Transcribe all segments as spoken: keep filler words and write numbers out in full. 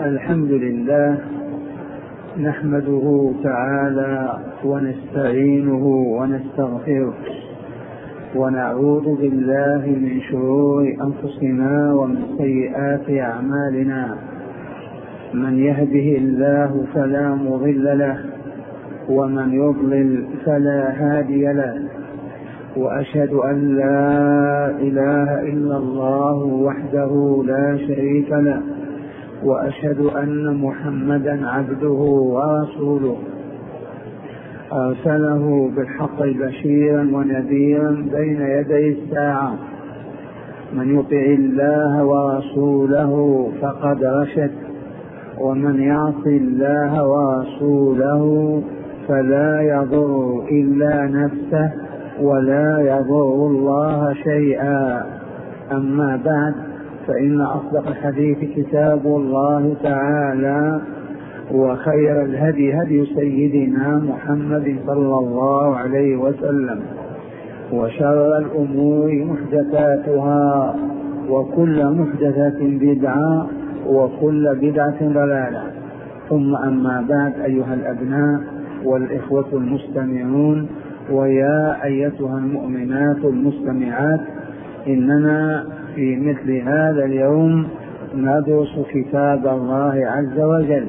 الحمد لله نحمده تعالى ونستعينه ونستغفره ونعوذ بالله من شرور أنفسنا ومن سيئات أعمالنا. من يهده الله فلا مضل له ومن يضلل فلا هادي له، وأشهد أن لا إله إلا الله وحده لا شريك له، وأشهد أن محمدا عبده ورسوله أرسله بالحق بشيرا ونذيرا بين يدي الساعة. من يطع الله ورسوله فقد رشد، ومن يعص الله ورسوله فلا يضر إلا نفسه ولا يضر الله شيئا. أما بعد، فإن أصدق الحديث كتاب الله تعالى، وخير الهدي هدي سيدنا محمد صلى الله عليه وسلم، وشر الأمور محدثاتها، وكل محدثة بدعة، وكل بدعة ضلالة. ثم أما بعد، أيها الأبناء والإخوة المستمعون، ويا أيتها المؤمنات المستمعات، إننا في مثل هذا اليوم ندرس كتاب الله عز وجل،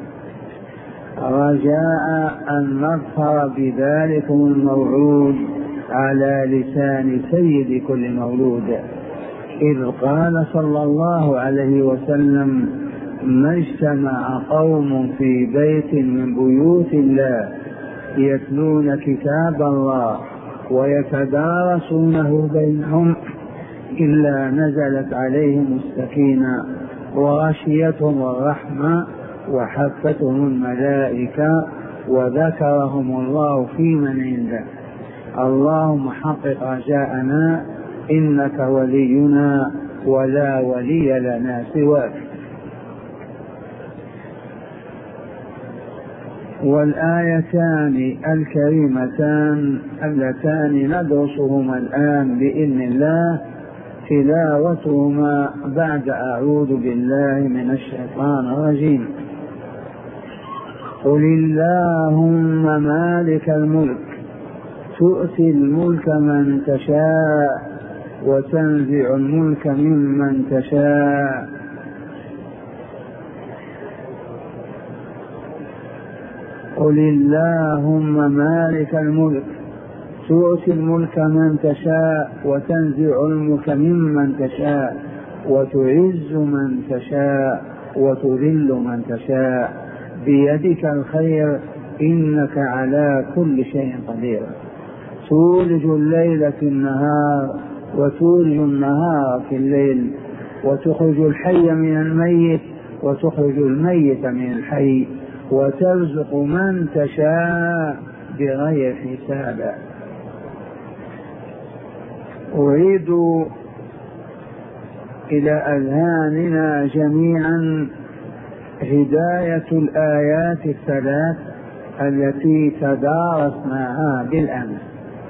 رجاء أن نظفر بذلكم الموعود على لسان سيد كل مولود، إذ قال صلى الله عليه وسلم: ما اجتمع قوم في بيت من بيوت الله يتلون كتاب الله ويتدارسونه بينهم إلا نزلت عليهم السكينة وغشيتهم الرحمة وحفتهم الملائكة وذكرهم الله في من عنده. اللهم حقق رجاءنا، إنك ولينا ولا ولي لنا سواك. والآيتان الكريمتان اللتان ندرسهما الآن بإذن الله تلاوتهما بعد أعوذ بالله من الشيطان الرجيم. قل اللهم مالك الملك تؤتي الملك من تشاء وتنزع الملك ممن تشاء قل اللهم مالك الملك تؤتي الملك من تشاء وتنزع الملك ممن تشاء وتعز من تشاء وتذل من تشاء بيدك الخير إنك على كل شيء قدير. تولج الليل في النهار وتولج النهار في الليل، وتخرج الحي من الميت وتخرج الميت من الحي، وترزق من تشاء بغير حساب. أريد إلى أذهاننا جميعا هداية الآيات الثلاث التي تدارسناها بالأمس.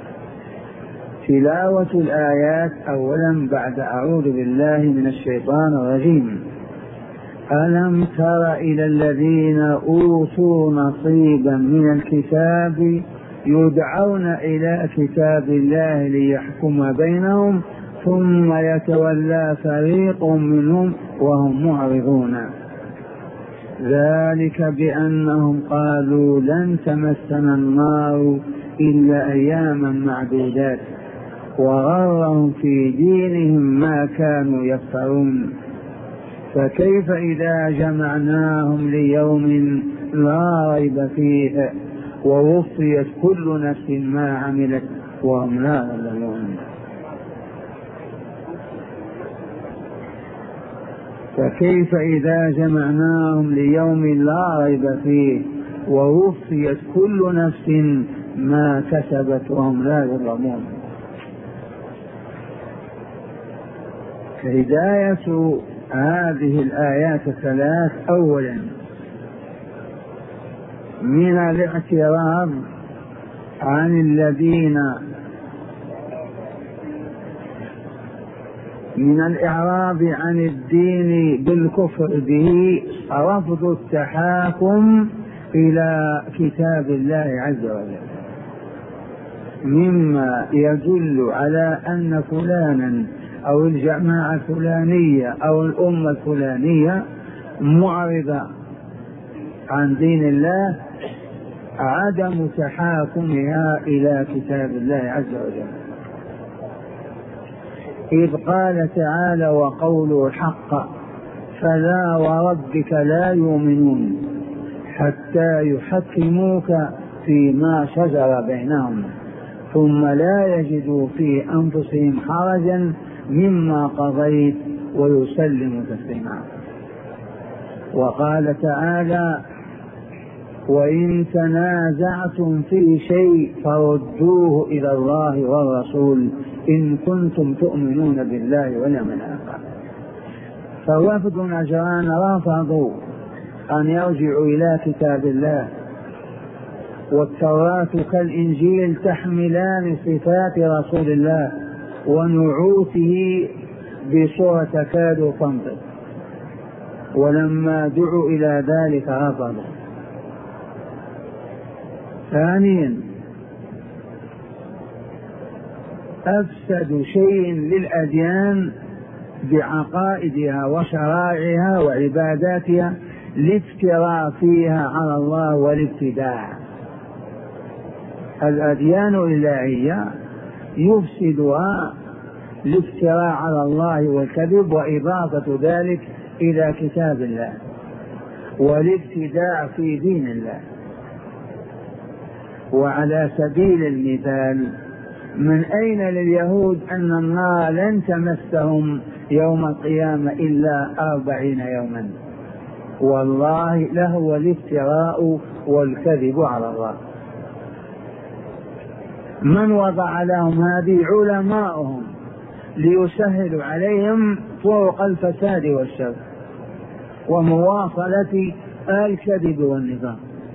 تلاوة الآيات أولا بعد أعوذ بالله من الشيطان الرجيم. ألم تر إلى الذين أوتوا نصيبا من الكتاب يدعون إلى كتاب الله ليحكم بينهم ثم يتولى فريق منهم وهم معرضون، ذلك بأنهم قالوا لن تمسنا النار إلا أياما معدودات وغرهم في دينهم ما كانوا يفترون. فكيف إذا جمعناهم ليوم لا ريب فيه ووفيت كل نفس ما عملت وهم لا يظلمون. فكيف إذا جمعناهم ليوم لا ريب فيه ووفيت كل نفس ما كسبت وهم لا يظلمون. هداية هذه الآيات الثلاث أولا من الاعتراض عن الذين من الإعراض عن الدين بالكفر به رفض التحاكم إلى كتاب الله عز وجل، مما يدل على أن فلانا أو الجماعة الفلانية أو الأمة الفلانية معرضة عن دين الله، عدم تحاكمها إلى كتاب الله عز وجل. إذ قال تعالى: وقوله الحق فلا وربك لا يؤمنون حتى يحكموك فيما شجر بينهم ثم لا يجدوا في أنفسهم حرجا مما قضيت ويسلموا تسليما. وقال تعالى: وإن تنازعتم في شيء فردوه إلى الله والرسول إن كنتم تؤمنون بالله واليوم الآخر. فوفد نجران رفضوا أن يرجعوا إلى كتاب الله، والتوراة كالإنجيل تحملان صفات رسول الله ونعوته بصورة تكاد تنطق، ولما دعوا إلى ذلك رفضوا. ثانيا، أفسد شيء للأديان بعقائدها وشرائعها وعباداتها الافتراء فيها على الله والابتداع. الأديان الإلهية يفسدها الافتراء على الله والكذب وإضافة ذلك إلى كتاب الله والابتداع في دين الله. وعلى سبيل المثال، من أين لليهود أن النار لن تمسهم يوم القيامة إلا أربعين يوما؟ والله لهو الافتراء والكذب على الله. من وضع لهم هذه؟ علماؤهم، ليسهلوا عليهم طرق الفساد والشر ومواصلة الكذب والنظام.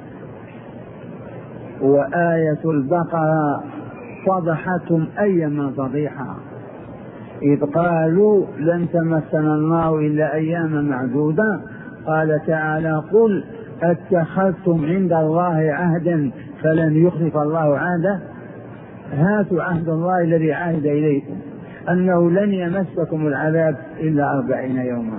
وآية البقرة فضحتهم أيما فضيحة، إذ قالوا لن تمسنا النار إلا أياما معدودة. قال تعالى: قل اتخذتم عند الله عهدا فلن يخلف الله عهده. هاتوا عهد الله الذي عهد إليكم أنه لن يمسكم العذاب إلا أربعين يوما.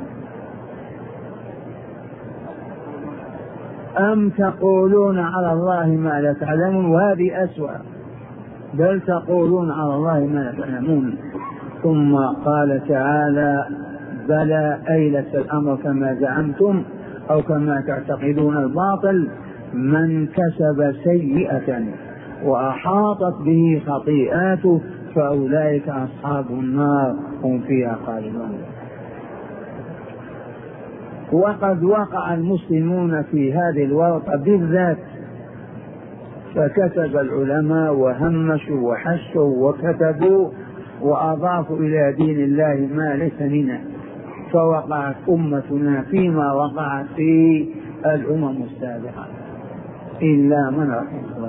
أم تقولون على الله ما لا تعلمون؟ وهذه أسوأ، بل تقولون على الله ما لا تعلمون. ثم قال تعالى: بلى أي ليس الأمر كما زعمتم أو كما تعتقدون الباطل، من كسب سيئة وأحاطت به خطيئاته فأولئك أصحاب النار هم فيها خالدون. وقد وقع المسلمون في هذه الورطة بالذات، فكتب العلماء وهمشوا وحشوا وكتبوا وأضافوا إلى دين الله ما ليس منه، فوقعت أمتنا فيما وقعت في الأمم السابقة إلا من رحم الله.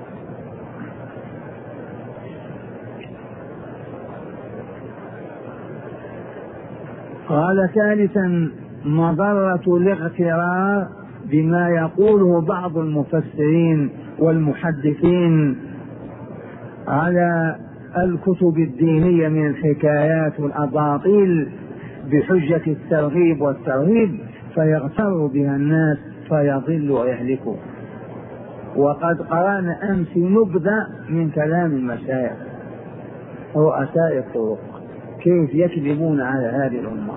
قال ثالثا: مضرة الاغترار بما يقوله بعض المفسرين والمحدثين على الكتب الدينية من الحكايات والأباطيل بحجة الترغيب والترهيب، فيغتر بها الناس فيضل ويهلكوا. وقد قرأنا أمس نبذة من كلام المشايخ رؤساء الطرق كيف يكذبون على هذه الأمة.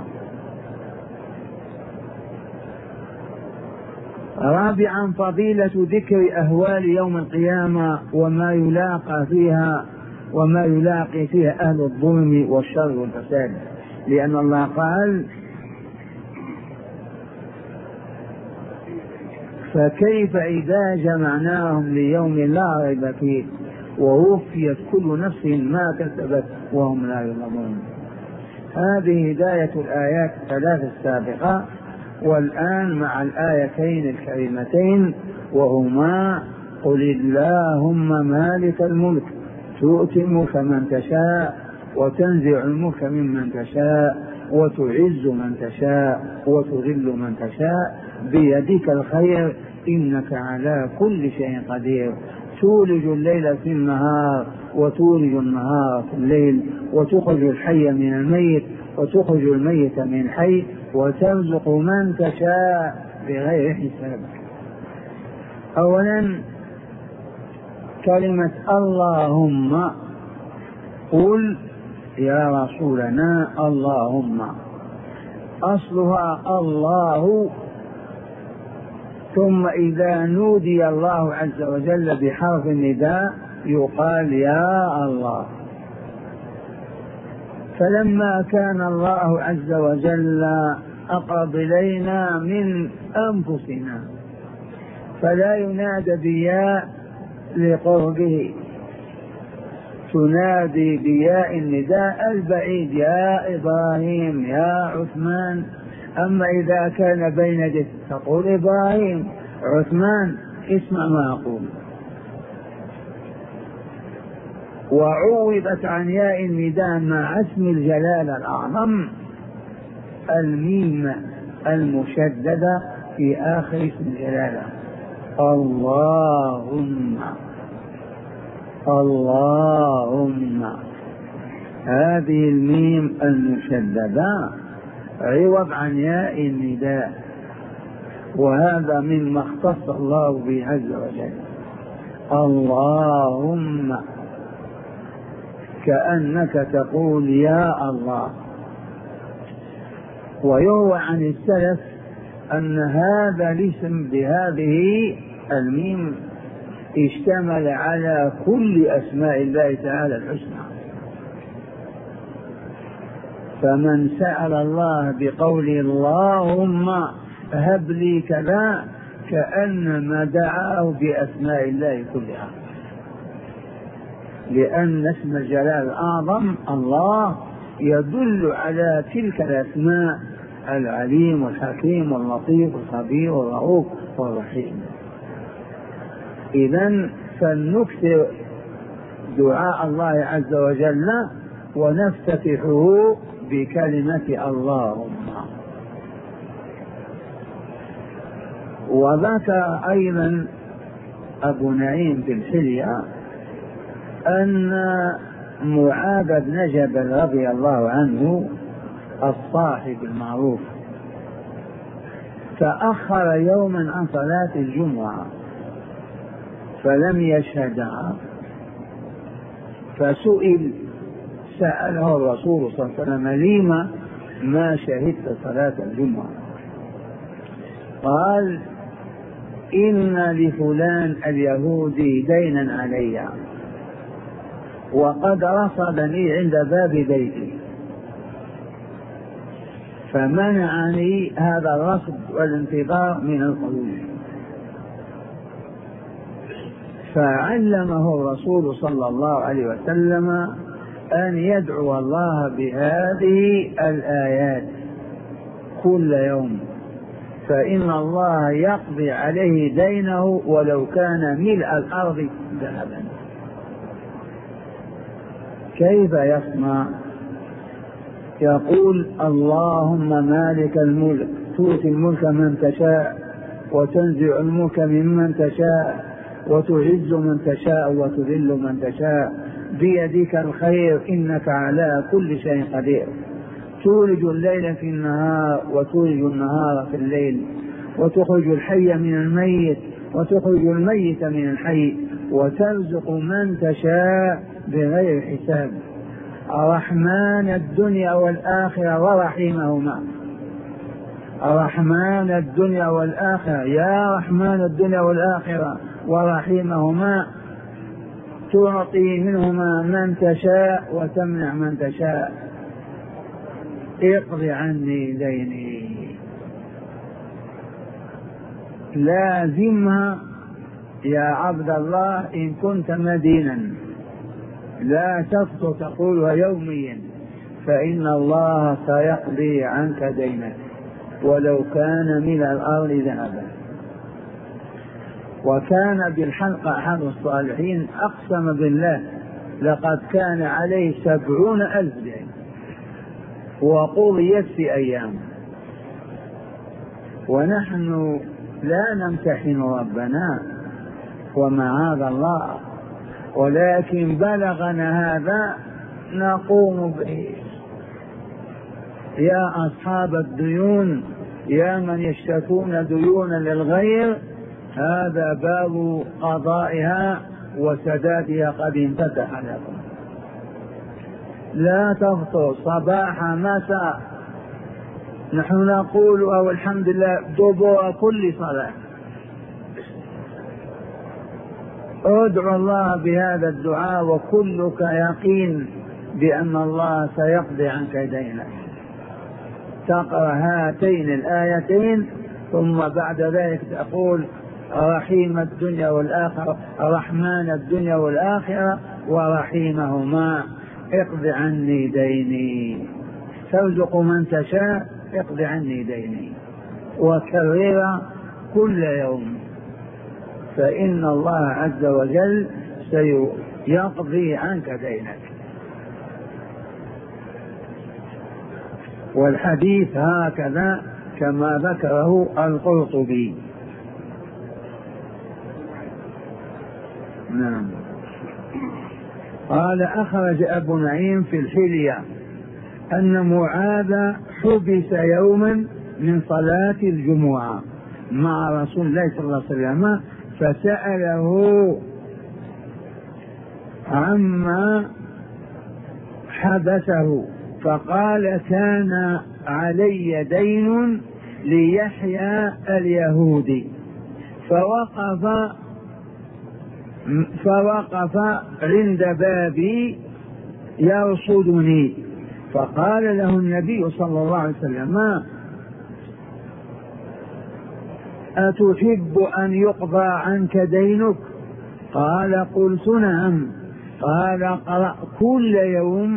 رابعا: فضيلة ذكر أهوال يوم القيامة وما يلاقى فيها وما يلاقي فيها أهل الظلم والشر والفساد، لأن الله قال: فكيف إذا جمعناهم ليوم لا ريب فيه ووفيت كل نفس ما كسبت وهم لا يظلمون. هذه هداية الآيات الثلاث السابقة. والآن مع الآيتين الكريمتين وهما: قل اللهم مالك الملك تؤتي الملك من تشاء وتنزع الملك ممن تشاء وتعز من تشاء وتذل من تشاء بيدك الخير إنك على كل شيء قدير تولج الليل في النهار وتولج النهار في الليل وتخرج الحي من الميت وتخرج الميت من الحي وترزق من تشاء بغير حساب. أولا كلمة اللهم، قل يا رسولنا اللهم، أصلها الله، ثم إذا نودي الله عز وجل بحرف النداء يقال يا الله. فلما كان الله عز وجل أقرب إلينا من أنفسنا فلا ينادى بياء لقربه، تنادي بياء النداء البعيد يا إبراهيم يا عثمان. أما إذا كان بين يديك تقول إبراهيم عثمان اسمع ما أقول. وعوضت عن ياء النداء مع اسم الجلالة الأعظم الميم المشددة في آخر اسم الجلالة اللهم اللهم. هذه الميم المشددة عوض عن ياء النداء، وهذا مما اختص الله به عز وجل. اللهم كأنك تقول يا الله. ويروى عن السلف أن هذا الاسم بهذه الميم اشتمل على كل أسماء الله تعالى الحسنى، فمن سأل الله بقول اللهم هب لي كذا كأنما دعاه بأسماء الله كلها، لأن اسم الجلال الأعظم الله يدل على تلك الأسماء العليم والحكيم واللطيف والخبير والرؤوف والرحيم. إذن فلنكثر دعاء الله عز وجل ونفتتحه بكلمة اللهم. وذكر أيضا أبو نعيم في الحلية أن معاذ بن جبل رضي الله عنه الصاحب المعروف تأخر يوما عن صلاة الجمعة فلم يشهدها، فسئل سأله الرسول صلى الله عليه وسلم لما ما شهدت صلاة الجمعة؟ قال إن لفلان اليهودي دينا علي وقد رصدني عند باب بيتي فمنعني هذا الرصد والانتظار من الخروج، فعلمه الرسول صلى الله عليه وسلم أن يدعو الله بهذه الآيات كل يوم، فإن الله يقضي عليه دينه ولو كان ملء الأرض ذهبا. كيف يصنع؟ يقول اللهم مالك الملك تؤتي الملك من تشاء وتنزع الملك ممن تشاء وتعز من تشاء وتذل من تشاء بيدك الخير إنك على كل شيء قدير تولج الليل في النهار وتولج النهار في الليل وتخرج الحي من الميت وتخرج الميت من الحي وترزق من تشاء بغير حساب. الرحمن الدنيا والآخرة ورحيمهما. الرحمن الدنيا والآخرة يا رحمن الدنيا والآخرة ورحيمهما تعطي منهما من تشاء وتمنع من تشاء. اقض عني ديني. لازمها يا عبد الله إن كنت مدينا، لا تسقط تقولها يوميا، فإن الله سيقضي عنك دينك ولو كان من الأرض ذهبا. وكان بالحلقة أحد الصالحين أقسم بالله لقد كان عليه سبعون ألف دين وقضيت في أيام. ونحن لا نمتحن ربنا ومعاذ الله، ولكن بلغنا هذا نقوم به. يا أصحاب الديون، يا من يشتكون ديونا للغير، هذا باب قضائها وسدادها قد انفتح لكم. لا تفطر صباح مساء، نحن نقول أو الحمد لله دبر كل صلاة. ادعو الله بهذا الدعاء وكلك يقين بأن الله سيقضي عنك دينك. تقرأ هاتين الآيتين ثم بعد ذلك تقول رحيم الدنيا والآخرة، رحمن الدنيا والآخرة ورحيمهما، اقض عني ديني، ترزق من تشاء، اقض عني ديني، وكرر كل يوم، فإن الله عز وجل سيقضي عنك دينك. والحديث هكذا كما ذكره القرطبي. نعم. قال أخرج أبو نعيم في الحلية أن معاذ حبس يوما من صلاة الجمعة مع رسول الله صلى الله عليه وسلم، فسأله عما حبسه فقال كان علي دين ليحيى اليهودي، فوقف فوقف عند بابي يرصدني، فقال له النبي صلى الله عليه وسلم أتحب أن يقضى عنك دينك؟ قال قلت نعم. قال اقرأ كل يوم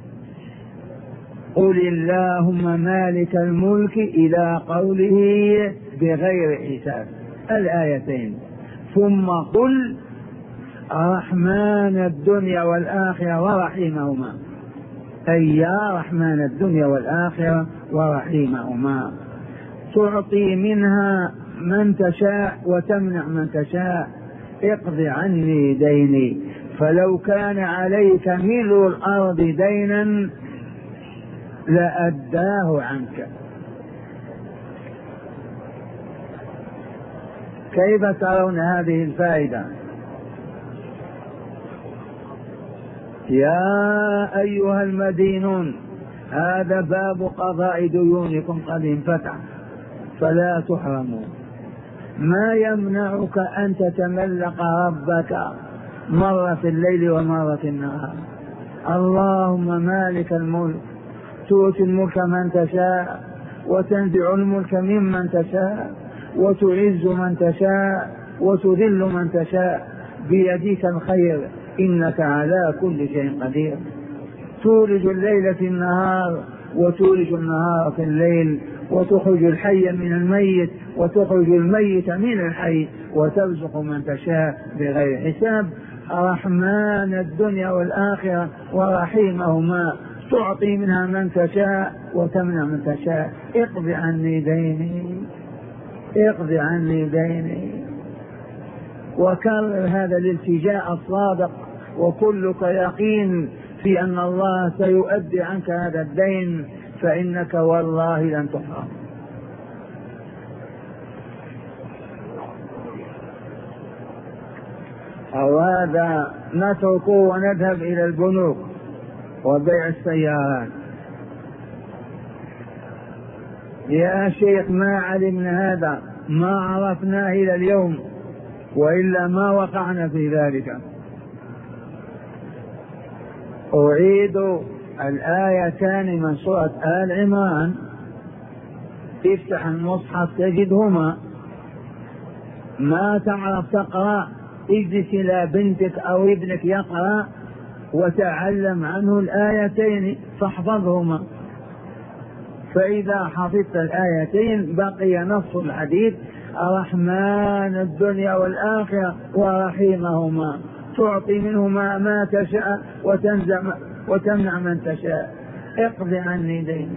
قل اللهم مالك الملك إلى قوله بغير حساب الآيتين، ثم قل رحمن الدنيا والآخرة ورحيمهما، أي يا رحمن الدنيا والآخرة ورحيمهما، تعطي منها من تشاء وتمنع من تشاء، اقض عني ديني، فلو كان عليك ملء الأرض دينا لأداه عنك. كيف ترون هذه الفائدة؟ يا أيها المدينون، هذا باب قضاء ديونكم قد انفتح فلا تحرموا. ما يمنعك أن تتملق ربك مرة في الليل ومرة في النهار؟ اللهم مالك الملك تؤتي الملك من تشاء وتنزع الملك ممن تشاء وتعز من تشاء وتذل من تشاء، بيدك الخير إنك على كل شيء قدير. تولج الليل في النهار وتولج النهار في الليل، وتخرج الحي من الميت وتخرج الميت من الحي، وترزق من تشاء بغير حساب. رحمن الدنيا والآخرة ورحيمهما، تعطي منها من تشاء وتمنع من تشاء، اقض عني ديني، اقض عني ديني. وكرر هذا الالتجاء الصادق وكلك يقين في أن الله سيؤدي عنك هذا الدين، فإنك والله لن تحرم. أو هذا نتركه ونذهب إلى البنوك وبيع السيارات. يا شيخ ما علمنا هذا، ما عرفناه إلى اليوم، وإلا ما وقعنا في ذلك. أعيد الآيتان من سورة آل عمران، افتح المصحف تجدهما. ما تعرف تقرأ اجلس إلى بنتك أو ابنك يقرأ وتعلم عنه الآيتين فاحفظهما، فإذا حفظت الآيتين بقي نص الحديث رحمن الدنيا والآخرة ورحيمهما، تعطي منه ما, ما تشاء وتنزع وتمنع من تشاء. اقض عني ديني.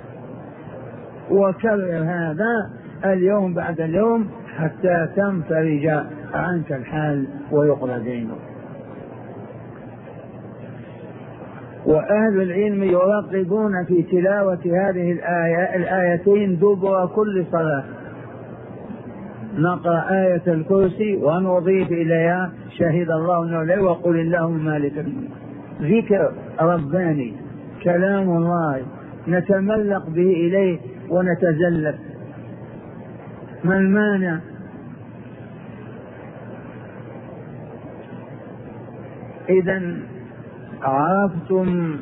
وكرر هذا اليوم بعد اليوم حتى تنفرج عنك الحال ويقضى دينك. وأهل العلم يرغبون في تلاوة هذه الآية الآيتين دبر كل صلاة. نقرأ آية الكرسي ونضيف إليها شهد الله أنه لا، وقل اللهم مالك الملك. ذكر رباني، كلام الله نتملق به إليه ونتزلف. ما المانع؟ إذن عرفتم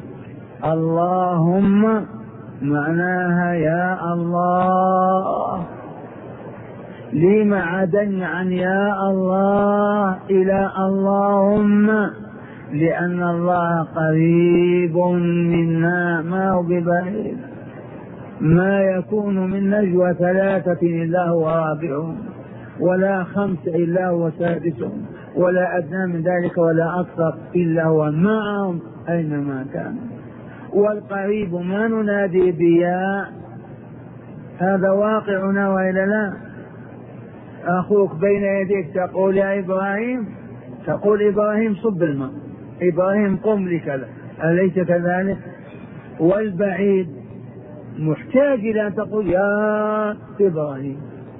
اللهم معناها يا الله. لما عدلنا عن يا الله إلى اللهم؟ لأن الله قريب منا، ما هو ببعيد. ما يكون من نجوى ثلاثة إلا هو رابعهم، ولا خمس إلا هو سادسهم، ولا أدنى من ذلك ولا أكثر إلا هو معهم أينما كان. والقريب ما ننادي بيا، هذا واقعنا وإلا لا؟ أخوك بين يديك تقول يا إبراهيم، تقول إبراهيم صب الماء، إبراهيم قم لكذا، أليس كذلك؟ والبعيد محتاج إلى أن تقول يا إبراهيم.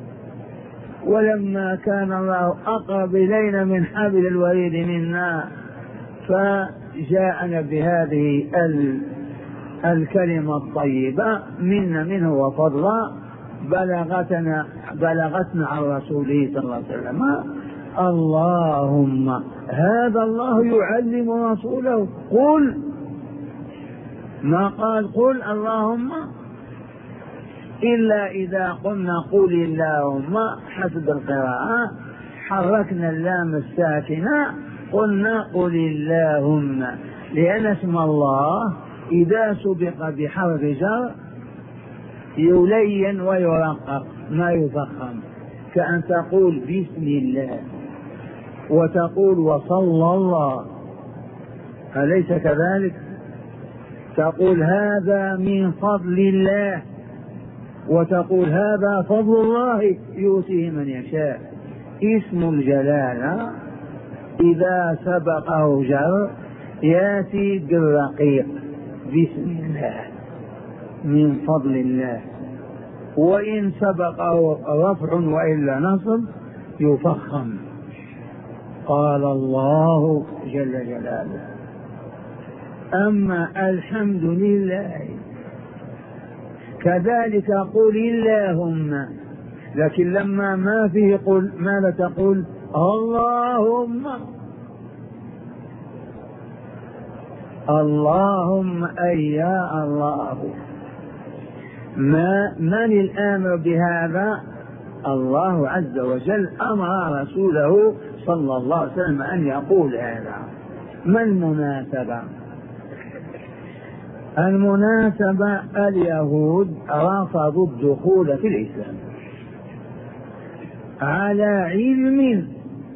ولما كان الله أقرب إلينا من حبل الوريد منا فجاءنا بهذه الكلمة الطيبة منا منه وفضلا بلغتنا بلغتنا عن رسوله صلى الله عليه وسلم. اللهم، هذا الله يعلم رسوله قل، ما قال قل اللهم إلا إذا قلنا قل اللهم حسب القراءة حركنا اللام الساكنة قلنا قل اللهم، لأن اسم الله إذا سبق بحرف جر يلين ويرقق ما يفخم، كأن تقول بسم الله وتقول وصلى الله، أليس كذلك؟ تقول هذا من فضل الله وتقول هذا فضل الله يؤتيه من يشاء. اسم الجلالة إذا سبقه جر يأتي بالرقيق بسم الله من فضل الله، وإن سبقه رفع وإلا نصب يفخم. قال الله جل جلاله. أما الحمد لله كذلك قل اللهم، لكن لما ما فيه قل ماذا تقول؟ اللهم. اللهم أي يا الله. ما من الآمر بهذا؟ الله عز وجل أمر رسوله صلى الله عليه وسلم أن يقول هذا. ما المناسبة؟ المناسبة اليهود رفضوا الدخول في الإسلام على علم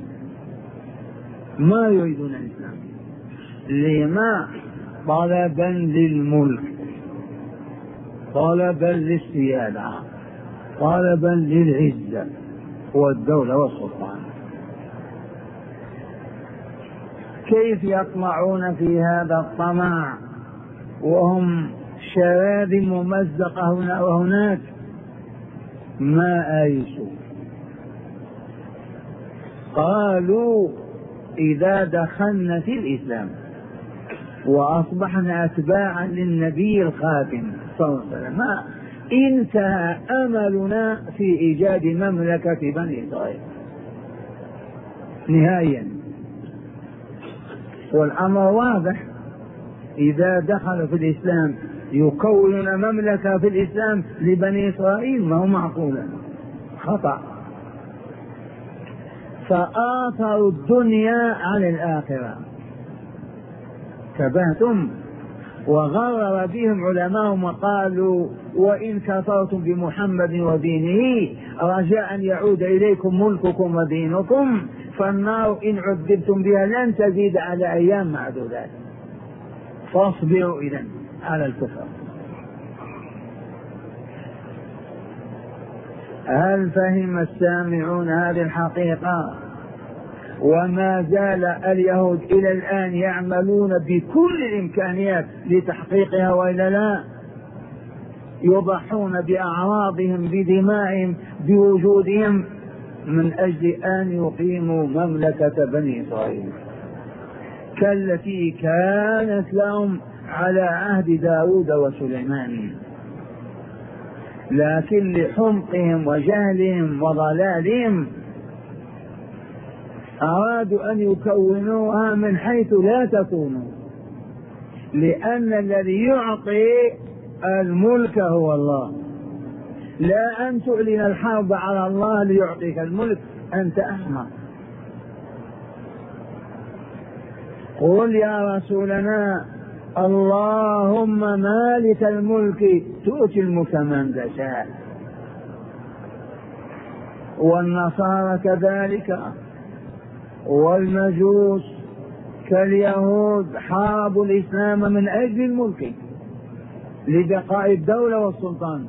ما يريدون الإسلام. لما؟ طلبا للملك، طلبا للسيادة، طلبا للعزة والدولة والسلطان. كيف يطمعون في هذا الطمع وهم شواذ ممزقة هنا وهناك؟ ما آيسوا. قالوا إذا دخلنا في الإسلام وأصبحنا أتباعا للنبي الخاتم صلى الله عليه وسلم انتهى أملنا في إيجاد مملكة بني إسرائيل نهائيا. والأمر واضح، إذا دخل في الإسلام يكون مملكة في الإسلام لبني إسرائيل، ما هو معقولا، خطأ. فآثروا الدنيا على الآخرة. تبهتم وغرر بهم علماءهم وقالوا وإن كفرتم بمحمد ودينه رجاء أن يعود إليكم ملككم ودينكم فالنار إن عذبتم بها لن تزيد على أيام معدودات، فاصبروا إذن على الكفر. هل فهم السامعون هذه الحقيقة؟ وما زال اليهود إلى الآن يعملون بكل الإمكانيات لتحقيقها وإلا لا؟ يضحون بأعراضهم بدمائهم بوجودهم من أجل أن يقيموا مملكة بني إسرائيل كالتي كانت لهم على عهد داود وسليمان، لكن لحمقهم وجهلهم وضلالهم أرادوا أن يكونوها من حيث لا تكونوا، لأن الذي يعطي الملك هو الله، لا أن تعلن الحرب على الله ليعطيك الملك، أنت أحمق. قل يا رسولنا اللهم مالك الملك تؤتي الملك من تشاء، والنصارى كذلك والمجوس كاليهود حاربوا الإسلام من أجل الملك لبقاء الدولة والسلطان،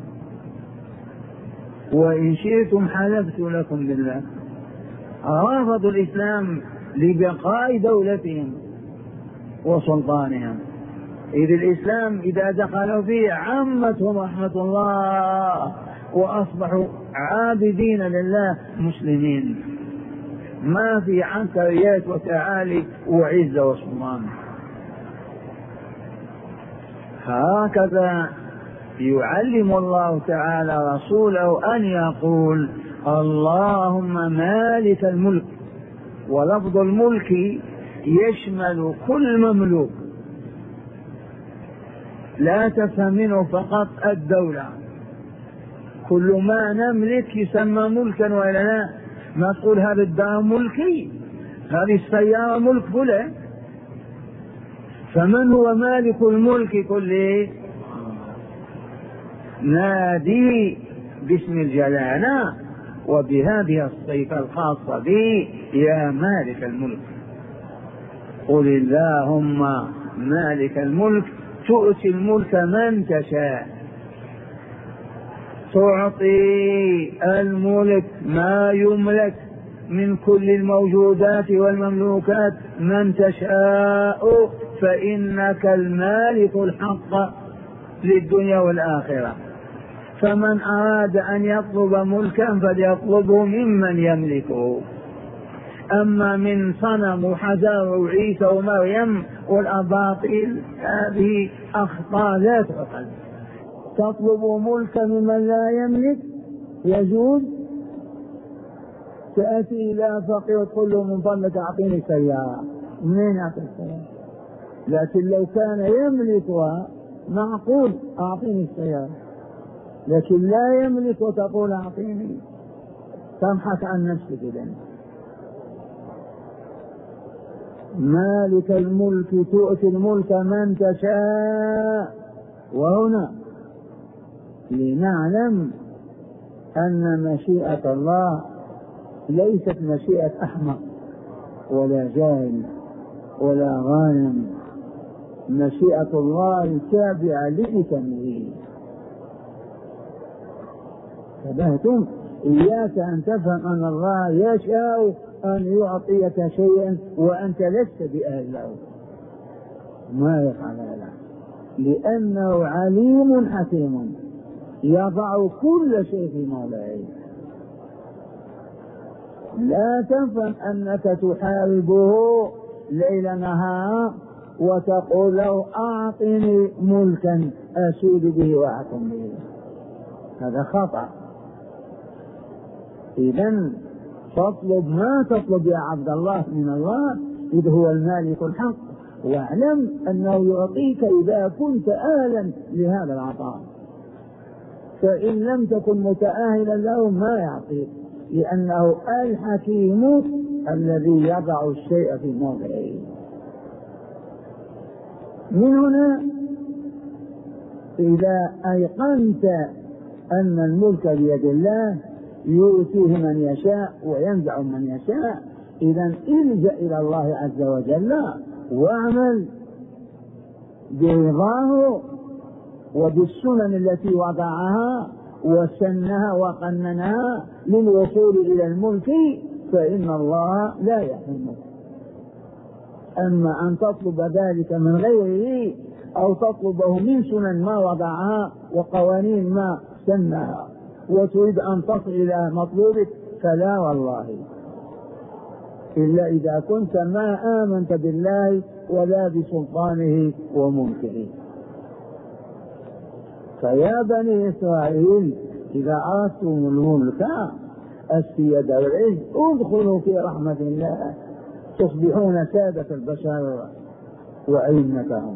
وإن شئتم حلفت لكم بالله رافضوا الإسلام لبقاء دولتهم وسلطانهم، إذ الإسلام إذا دخلوا فيه عمتهم رحمة الله وأصبحوا عابدين لله مسلمين، ما في عنكريات وتعالي وعزة وسلطان. هكذا يعلم الله تعالى رسوله أن يقول اللهم مالك الملك، ولفظ الملك يشمل كل مملوك، لا تفهم منه فقط الدولة، كل ما نملك يسمى ملكا ولا لا؟ ما تقول هذا الدار ملكي، هذه السيارة ملك فلان، فمن هو مالك الملك كله؟ نادي باسم الجلالة وبهذه الصفة الخاصة به يا مالك الملك. قل اللهم مالك الملك تؤتي الملك من تشاء، تعطي الملك ما يملك من كل الموجودات والمملوكات من تشاء، فإنك المالك الحق للدنيا والآخرة. فمن أراد أن يطلب ملكا فليطلبه ممن يملكه، أما من صنم وحجر وعيسى ومريم والأباطيل هذه أخطاء لا تعقل. تطلب ملكا ممن لا يملك يجوز؟ تأتي إلى فقير تقول له من فضلك أعطيني سيارة، منين أعطيك السيارة؟ لكن لو كان يملكها معقول أعطيني السيارة، لكن لا يملك وتقول أعطيني، تبحث عن نفسك. إذن مالك الملك تؤتي الملك من تشاء، وهنا لنعلم أن مشيئة الله ليست مشيئة أحمق ولا جاهل ولا غانم، مشيئة الله تابعة لحكمه. انتبهتم؟ إياك أن تفهم أن الله يشاء أن يعطيك شيئا وأنت لست بأهل له، ما يفعل هذا، لأنه عليم حكيم يضع كل شيء في موضعه. لا تفهم أنك تحاربه ليل نهار وتقول له أعطني ملكا أسود به وأحكم به، هذا خطأ. إذن فاطلب ما تطلب يا عبد الله من الله إذ هو المالك الحق، واعلم أنه يعطيك إذا كنت أهلا لهذا العطاء، فإن لم تكن متأهلا له ما يعطيك، لأنه الحكيم الذي يضع الشيء في موضعه. من هنا إذا أيقنت أن الملك بيد الله يؤتيه من يشاء وينزع من يشاء، إذا الجأ إلى الله عز وجل واعمل برضاه وبالسنن التي وضعها وسنها وقننها للوصول إلى الملك، فإن الله لا يحرمك. أما أن تطلب ذلك من غيره أو تطلبه من سنن ما وضعها وقوانين ما سنها وتريد أن تصل إلى مطلوبك، فلا والله، إلا إذا كنت ما آمنت بالله ولا بسلطانه وملكه. فيا بني إسرائيل إذا أردتم الملك السيادة والعز ادخلوا في رحمة الله تصبحون سادة البشر وأئمتهم.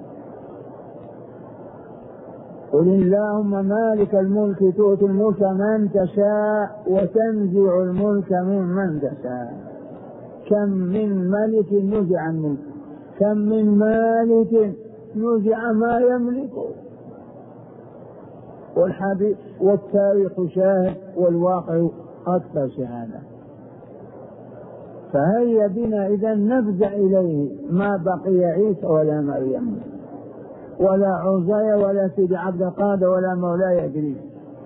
قل اللهم مالك الملك تؤتي الملك من تشاء وتنزع الملك ممن تشاء. كم من ملك نزع الملك، كم من مالك نزع ما يملكه، والحديث والتاريخ شاهد والواقع أكثر شهادة. فهيا بنا إذا نفزع إليه، ما بقي عيسى ولا مريم ولا عزير ولا سيدي عبد القادر ولا مولاي إدريس.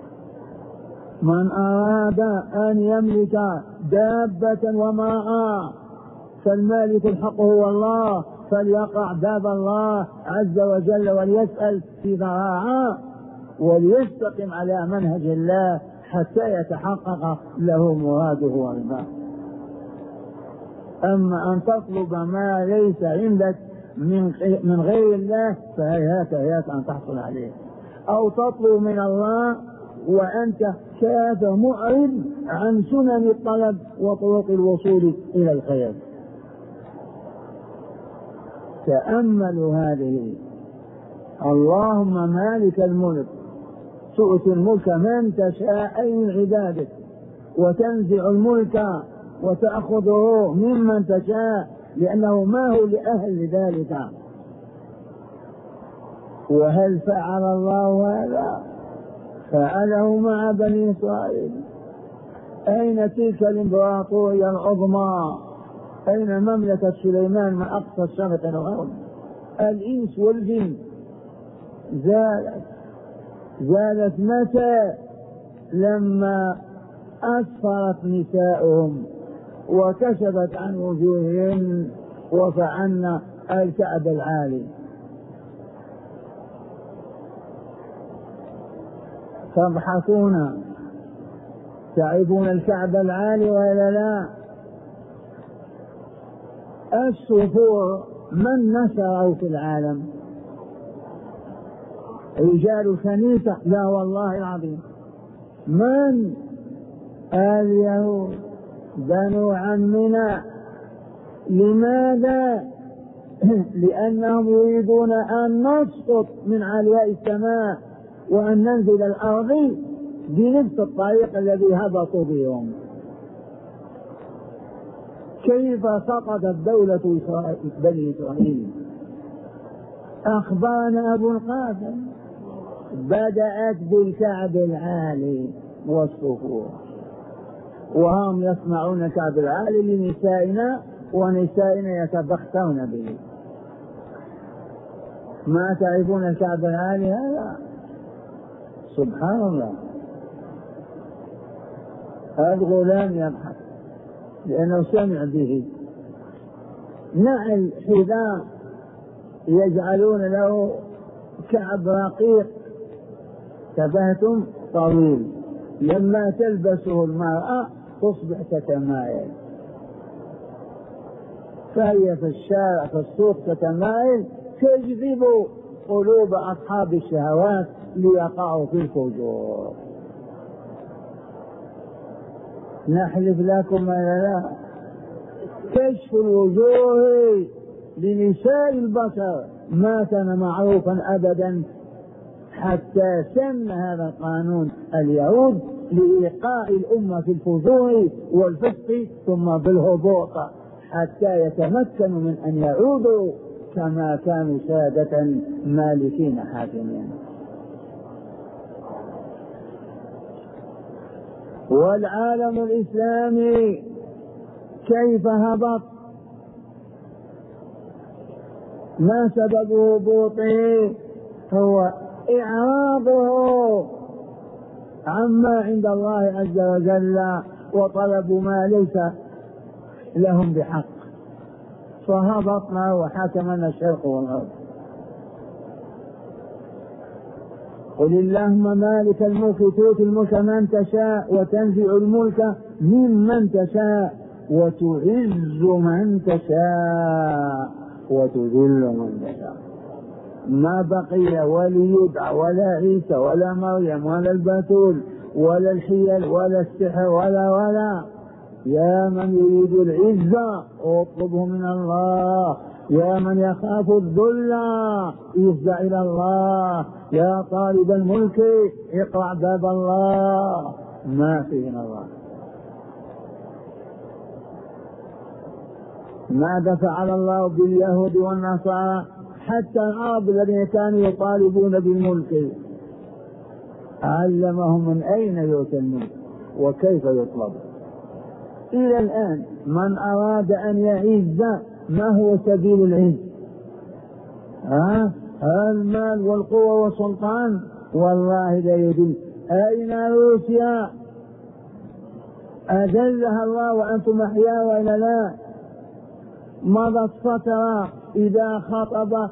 من أراد أن يملك دابة وماء فالمالك الحق هو الله، فليقع باب الله عز وجل وليسأل في ذراعه وليستقم على منهج الله حتى يتحقق له مراده ورضاه. أما أن تطلب ما ليس عندك من غير الله فهيهات هيهات أن تحصل عليه، أو تطلب من الله وأنت كافر معرض عن سنن الطلب وطرق الوصول إلى الخير. تأملوا هذه. اللهم مالك الملك تؤتي الملك من تشاء أي من عبادك وتنزع الملك وتأخذه ممن تشاء، لأنه ما هو لأهل ذلك. وهل فعل الله هذا؟ فعله مع بني إسرائيل. أين تلك الإمبراطورية العظمى؟ أين مملكة سليمان من أقصى الشرق الغرب؟ الإنس والجن زالت زالت متى؟ لما أسفرت نساؤهم وكشفت عن وجوههم وفعلن الكعب العالي. تضحكون تعبون الكعب العالي ولا لا؟ السفور من نشره في العالم؟ رجال الكنيسة؟ لا والله العظيم. من؟ اليهود بنو عمنا. لماذا؟ لأنهم يريدون أن نسقط من علياء السماء وأن ننزل الأرض بنفس الطريق الذي هبطوا بهم. كيف سقطت دولة بني إسرائيل؟ أخبرنا أبو القاسم بدأت بالكعب العالي والصفور، وهم يصنعون الكعب العالي لنسائنا ونسائنا يتبختون به. ما تعرفون الكعب العالي هذا؟ سبحان الله. هذا غلام يضحك لأنه سمع به. نعل حذاء يجعلون له كعب رقيق تبهتم طويل، لما تلبسه المرأة تصبح تتمايل، فهي في الشارع في السوق تتمايل تجذب قلوب أصحاب الشهوات ليقعوا في الفجور. نحلف لكم أن لا كشف الوجوه لنساء البشر ما كان معروفا أبدا حتى سن هذا القانون اليهود لإيقاع الأمة في الفجور والفسق ثم بالهبوط حتى يتمكنوا من أن يعودوا كما كانوا سادة مالكين حاكمين. والعالم الإسلامي كيف هبط؟ ما سبب هبوطه؟ هو إعراضه عما عند الله عز وجل وطلبوا ما ليس لهم بحق، فهبطنا وحكمنا الشرق والغرب. قل اللهم مالك الملك تؤتي الملك من تشاء وتنزع الملك ممن تشاء وتعز من تشاء وتذل من تشاء. ما بقي ولي يدعى ولا عيسى ولا مريم ولا البتول ولا الحيل ولا السحر ولا ولا. يا من يريد العزة اطلبه من الله، يا من يخاف الذل افزع إلى الله، يا طالب الملك اقرع باب الله، ما فيه من الله. ماذا فعل الله باليهود والنصارى حتى العرب الذين كانوا يطالبون بالملك؟ علمهم من أين يؤتى الملك وكيف يطلب. إلى الآن من أراد أن يعز ما هو سبيل العز؟ ها؟ المال والقوة والسلطان؟ والله لا يدل. أين روسيا؟ أذلها الله وأنتم أحياء وإلا لا؟ مضت فترة إذا خطب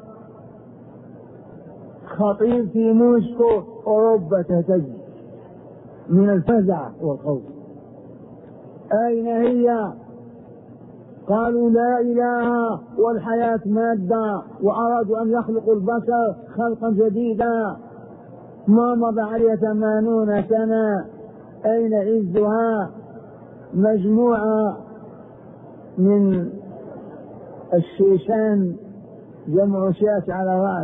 خطيب في موسكو أوروبا تهتز من الفزع والخوف. أين هي؟ قالوا لا إله والحياة مادة، وأرادوا أن يخلقوا البشر خلقا جديدا. ما مضى عليه ثمانون سنة. أين عزها؟ مجموعة من الشيشان جمع شاش على رأس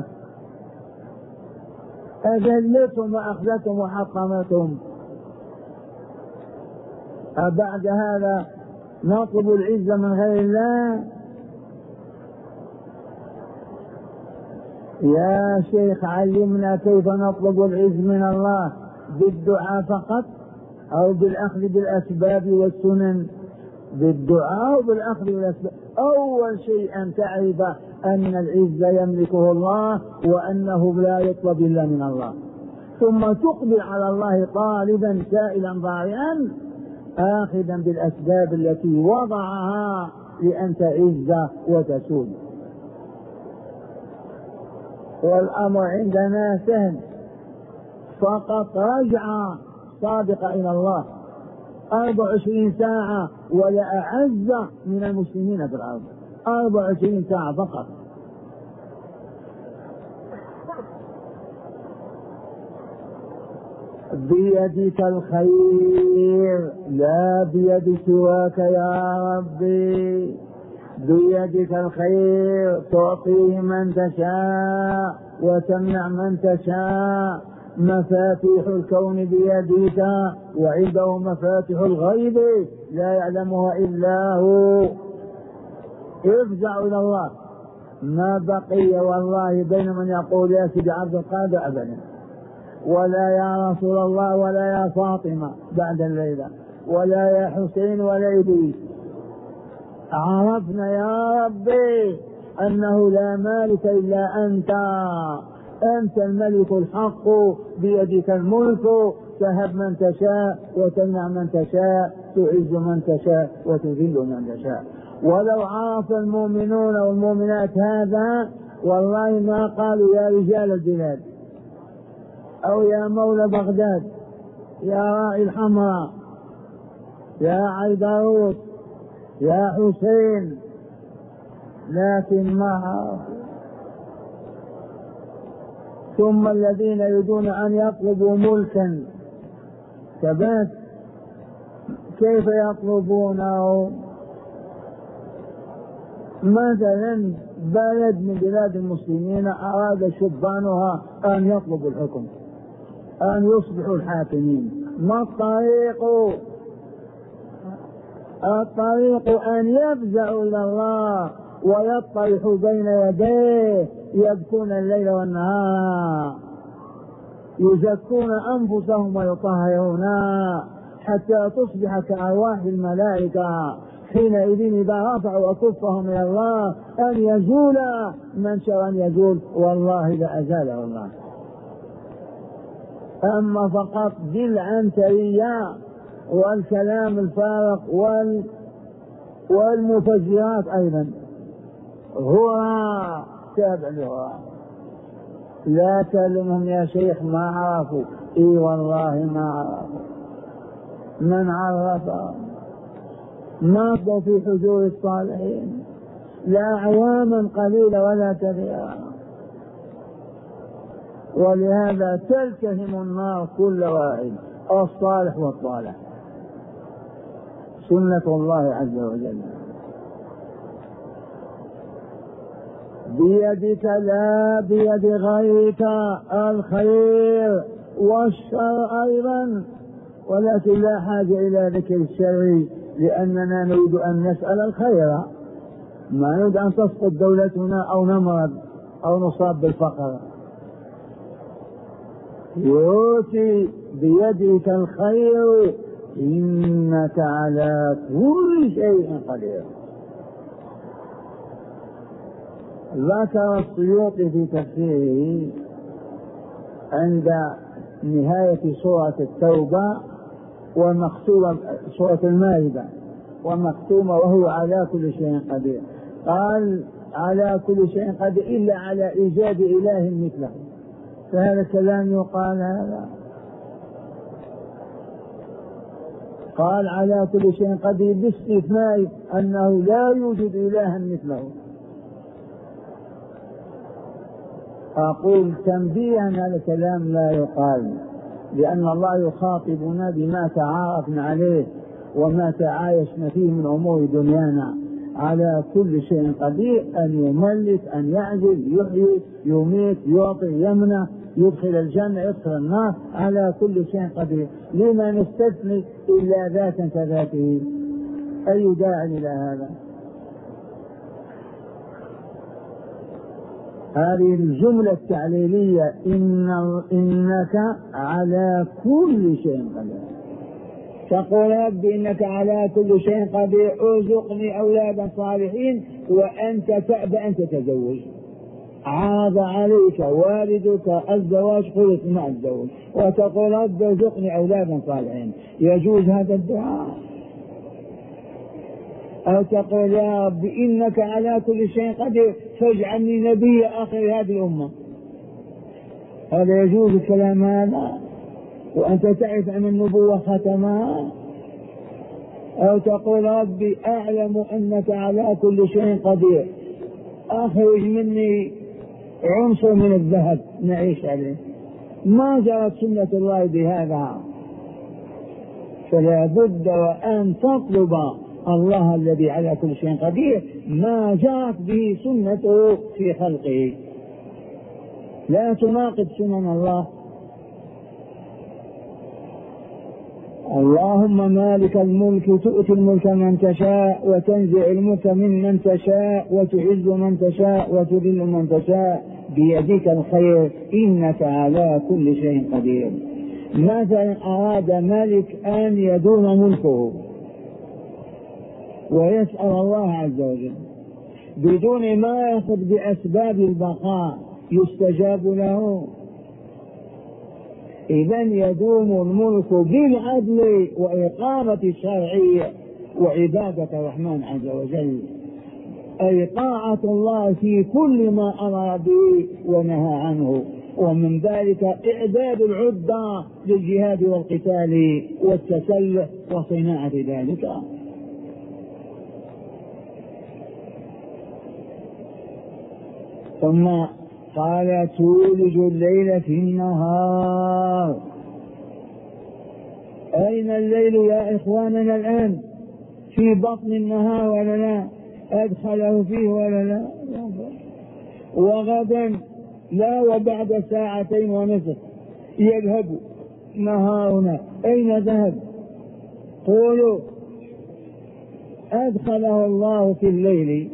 أذلتهم وأخذتهم وحطمتهم. أبعد هذا نطلب العزة من غير الله؟ يا شيخ علمنا كيف نطلب العز من الله، بالدعاء فقط أو بالأخذ بالأسباب والسنن؟ بالدعاء وبالأخذ بالأسباب. أول شيء أن تعرف أن العز يملكه الله وأنه لا يطلب إلا من الله، ثم تقبل على الله طالبا سائلا ضارعا آخذا بالأسباب التي وضعها لأن تعز وتسود. والأمر عندنا سهل، فقط رجع صادقة إلى الله أربع وعشرين ساعة ولا أعز من المسلمين في الأرض. أربع وعشرين ساعة فقط. بيدك الخير لا بيد سواك يا ربي. بيدك الخير تعطيه من تشاء وتمنع من تشاء. مفاتيح الكون بيدك وعنده مفاتيح الغيب لا يعلمها إلا هو. افزع إلى الله. ما بقي والله بين من يقول يا سيدي عبد القادر أبدا، ولا يا رسول الله، ولا يا فاطمة بعد الليلة، ولا يا حسين ولا إدريس. عرفنا يا ربي أنه لا مالك إلا أنت. أنت الملك الحق، بيدك الملك، تهب من تشاء وتمنع من تشاء، تعز من تشاء وتذل من تشاء. ولو عرف المؤمنون والمؤمنات هذا والله ما قالوا يا رجال البلاد أو يا مولى بغداد، يا راعي الحمراء، يا عيدروس، يا حسين، لكن ما عرفوا. ثم الذين يريدون أن يطلبوا ملكا ثبات كيف يطلبونه؟ مثلا بلد من بلاد المسلمين أراد شبانها أن يطلبوا الحكم، أن يصبحوا الحاكمين. ما الطريق؟ الطريق أن يفزعوا إلى الله ويطرحوا بين يديه، يبكون الليل والنهار، يزكون أنفسهم ويطهرون حتى تصبح كأرواح الملائكة حينئذ إذا رفعوا أكفهم إلى الله أن يزول من شاء أن يزول، والله لأزاله الله. أما فقط بالعنترية والكلام الفارغ وال والمفجرات أيضا هو تابع له. لا تلمهم يا شيخ ما عرفوا، اي والله ما عرفوا. من عرف ماضوا في حجور الصالحين لا أعواما قليلة ولا كثيرة، ولهذا تلتهم النار كل واحد، الصالح والطالح، سنة الله عز وجل. بيدك لا بيد غيرك الخير والشر أيضا، ولكن لا حاجة إلى ذكر الشر لأننا نريد أن نسأل الخير، ما نريد أن تسقط دولتنا أو نمرض أو نصاب بالفقر. يؤتي بيدك الخير إنك على كل شيء قدير. ذكر السيوطي في تفسيره عند نهاية سورة التوبة ومختومة سورة المائدة ومختومة وهو على كل شيء قدير، قال على كل شيء قدير إلا على إيجاد إله مثله، فهذا كلام يقال هذا. قال على كل شيء قدير باستثناء أنه لا يوجد إلها مثله. أقول تنبيها هذا الكلام لا يقال، لأن الله يخاطبنا بما تعارفنا عليه وما تعايشنا فيه من أمور دنيانا. على كل شيء قدير، أن يملك، أن يعجل، يحيي، يميت، يعطي، يمنع، يدخل الجنة، يدخل النار، على كل شيء قدير. لما نستثني إلا ذاتا كذاته؟ أي داعي إلى هذا؟ هذه الجملة التعليلية إن إنك على كل شيء قدير، تقول رب إنك على كل شيء قدير، ارزقني أولادا صالحين وأنت تأبى أن تتزوج، عاض عليك والدك الزواج قلت ما الزوج، وتقول رب ارزقني أولادا صالحين. يجوز هذا الدعاء؟ أو تقول يا رب إنك على كل شيء قدير فاجعلني نبي آخر هذه الأمة، هذا يجوز الكلام هذا وأنت تعرف أن النبوة ختمها؟ أو تقول ربي أعلم أنك على كل شيء قدير أخرج مني عنصر من الذهب نعيش عليه. ما جرت سنة الله بهذا، فلا بد وأن تطلب الله الذي على كل شيء قدير ما جاءت به سنته في خلقه، لا تناقض سنن الله. اللهم مالك الملك تؤتي الملك من تشاء وتنزع الملك ممن تشاء وتعز من تشاء وتذل من تشاء بيدك الخير إنك على كل شيء قدير. مثلا أراد ملك أن يدوم ملكه ويسأل الله عز وجل بدون ما يأخذ بأسباب البقاء يستجاب له، إذن يدوم الملك بالعدل وإقامة الشرعية وعبادة الرحمن عز وجل، أي طاعة الله في كل ما أمر به ونهى عنه، ومن ذلك إعداد العدة للجهاد والقتال والتسلح وصناعة ذلك. ثم قال تولج الليل في النهار. أين الليل يا إخواننا الآن؟ في بطن النهار ولا لا؟ أدخله فيه ولا لا؟ وغدا لا، وبعد ساعتين ونصف يذهب نهارنا، أين ذهب؟ قولوا أدخله الله في الليل،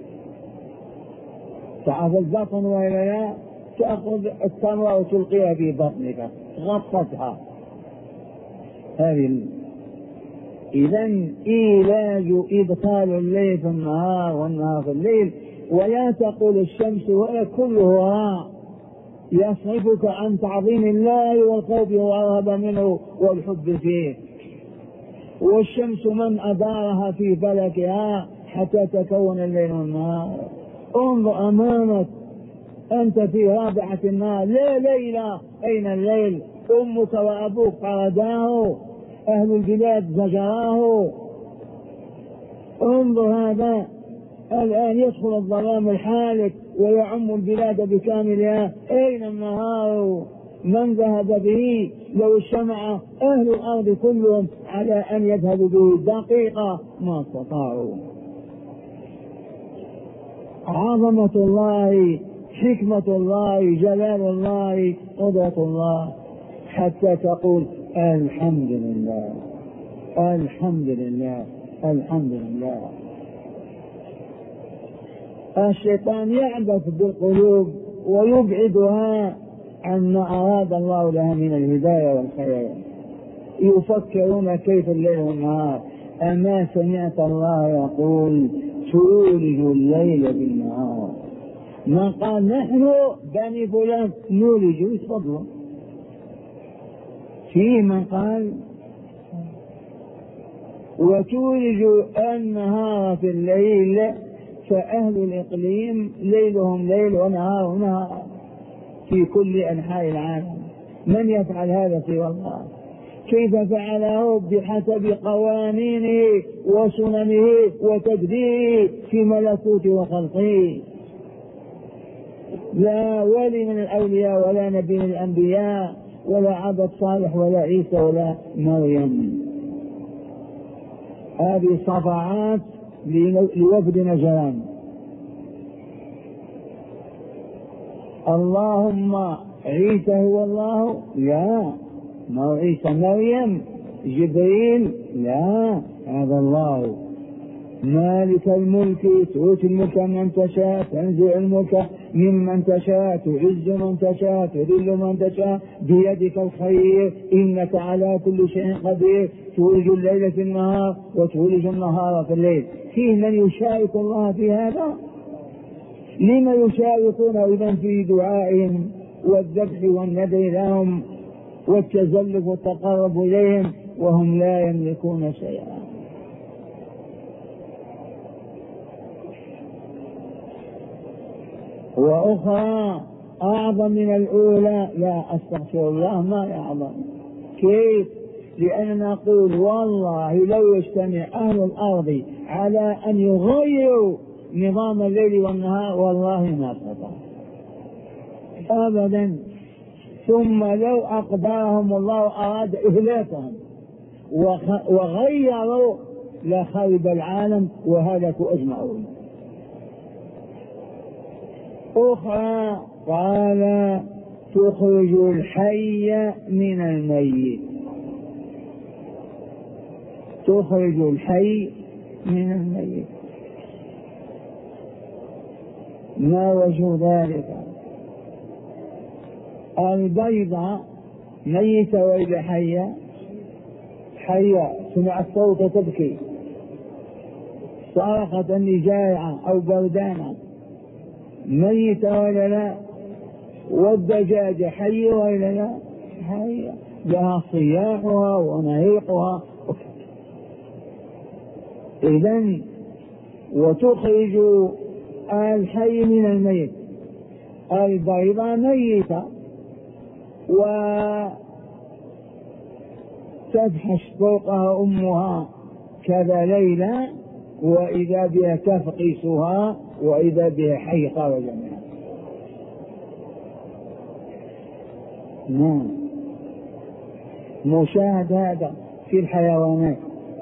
تعرف البطن ولا لا؟ تأخذ التمرة وتلقيها في بطنك غطتها، هذه إذا إيلاج إدخال الليل في النهار والنهار في الليل، ولا تقول الشمس وهي كلها يصرفك عن تعظيم الله والخوف والرهب منه والحب فيه. والشمس من أدارها في فلكها حتى تكون الليل والنهار. انظر أمامك أنت في رابعة النهار، لا ليلة، أين الليل؟ أمك وأبوك طرداه، أهل البلاد زجراه. انظر هذا الآن يدخل الظلام الحالك ويعم البلاد بكاملها، أين النهار؟ من ذهب به؟ لو اجتمع أهل الأرض كلهم على أن يذهبوا به دقيقة ما استطاعوا. عظمة الله، حكمة الله، جلال الله، قدرة الله، حتى تقول الحمد لله الحمد لله الحمد لله. الشيطان يعبث بالقلوب ويبعدها عما أراد الله لها من الهداية والخير. يفكرون كيف الليل والنهار. أما سمعت الله يقول تولج الليل بالنهار؟ ما قال نحن بني فلان نولج فضلا، في من قال وتولج النهار في الليل، فأهل الإقليم ليلهم ليل ونهارهم نهار في كل أنحاء العالم. من يفعل هذا سوى الله؟ كيف فعله؟ بحسب قوانينه وسننه وتدبيره في ملكوت وخلقه. لا ولي من الأولياء ولا نبي من الأنبياء ولا عبد صالح ولا عيسى ولا مريم. هذه صفعات لوفد نجران. اللهم عيسى هو الله؟ لا. ما هو عيسى؟ مريم؟ جبريل؟ لا، هذا الله. مالك الملك تؤتي الملك من تشاء، تنزع الملك ممن تشاء، تعز من تشاء، تذل من تشاء، بيدك الخير انك على كل شيء قدير. تولج الليل في النهار وتولج النهار في الليل. فيه من يشارك الله في هذا؟ لما يشاركون اذا في دعائهم والذبح والندى لهم والتزلف والتقرب اليهم وهم لا يملكون شيئا؟ وأخرى أعظم من الأولى، لا أستغفر الله ما أعظم. كيف؟ لأننا نقول والله لو يجتمع أهل الأرض على أن يغيروا نظام الليل والنهار والله ما استطاع أبدا. ثم لو أقدرهم الله أراد إهلاكهم وغيروا لخرب العالم وهلكوا أجمعون. أخرى قال تخرج الحي من الميت، تخرج الحي من الميت. ما وجه ذلك؟ البيضة ميتة وإذا حية حية، سمعت صوت تبكي، صرخت أني جائعة أو بردانة، ميتة ولا لا؟ والدجاجة حية ولا لا؟ حية، لها صياحها ونهيقها. إذن وتخرج الحي من الميت. البيضة ميتة وتفحش فوقها أمها كذا ليلة وإذا بها تفقسها وإذا بها حي خرج منها. نعم، مشاهد هذا في الحيوانات.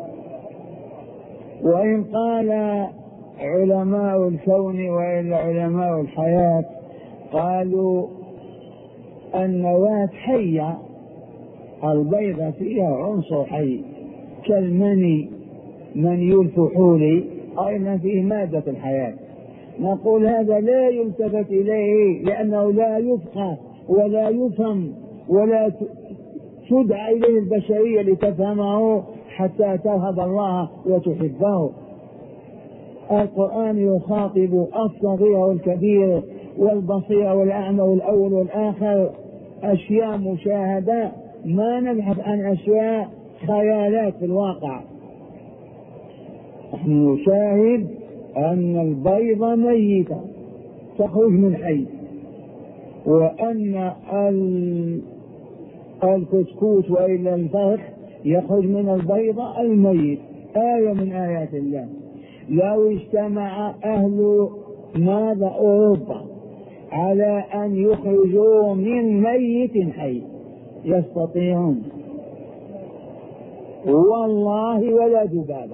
وإن قال علماء الكون وإلا علماء الحياة قالوا النواة حية، البيضة فيها عنصر حي كالمني مني الفحول، أيضا فيه مادة الحياة. نقول هذا لا يلتفت إليه لأنه لا يفقه ولا يفهم ولا تدعى إليه البشرية لتفهمه حتى ترهب الله وتحبه. القرآن يخاطب الصغير والكبير والبصير والأعمى والأول والآخر، أشياء مشاهدة، ما نبحث عن أشياء خيالات في الواقع. نحن نشاهد أن البيضة ميتة تخرج من حي، وأن الكسكوت وإلا الفرخ يخرج من البيضة الميت، آية من آيات الله. لو اجتمع أهل ماذا أوروبا على أن يخرجوا من ميت حي يستطيعون والله ولا ذبابة.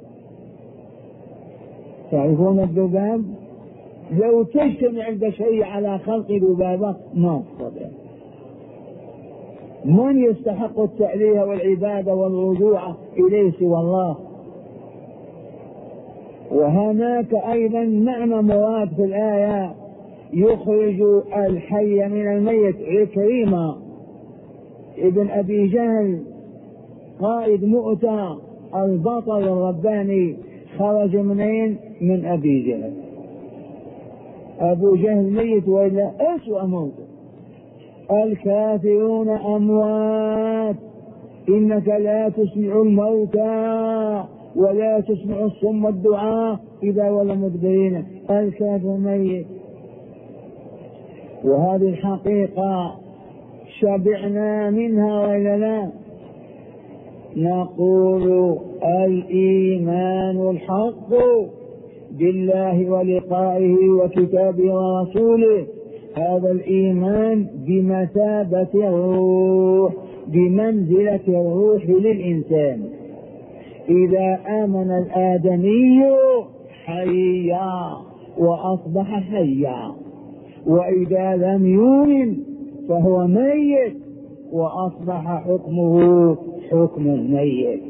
تعرفون الذباب؟ لو تجتمع البشرية على خلق ذبابة ما تستطيع. من يستحق التأليه والعبادة والرجوع إليه سوى الله؟ وهناك أيضا معنى مراد في الآية، يخرج الحي من الميت. عكرمة ابن أبي جهل قائد مؤتة البطل الرباني خرج منين؟ من أبي جهل. أبو جهل ميت وإلا أسوأ موت. الكافرون أموات إنك لا تسمع الموتى ولا تسمع الصم الدعاء إذا ولوا مدبرين. الكافر ميت. وهذه الحقيقة شبعنا منها وإلا لا؟ نقول الإيمان الحق بالله ولقائه وكتابه ورسوله، هذا الإيمان بمثابة الروح، بمنزلة الروح للإنسان. إذا آمن الآدمي حيا وأصبح حيا، وإذا لم يؤمن فهو ميت وأصبح حكمه حكم الميت.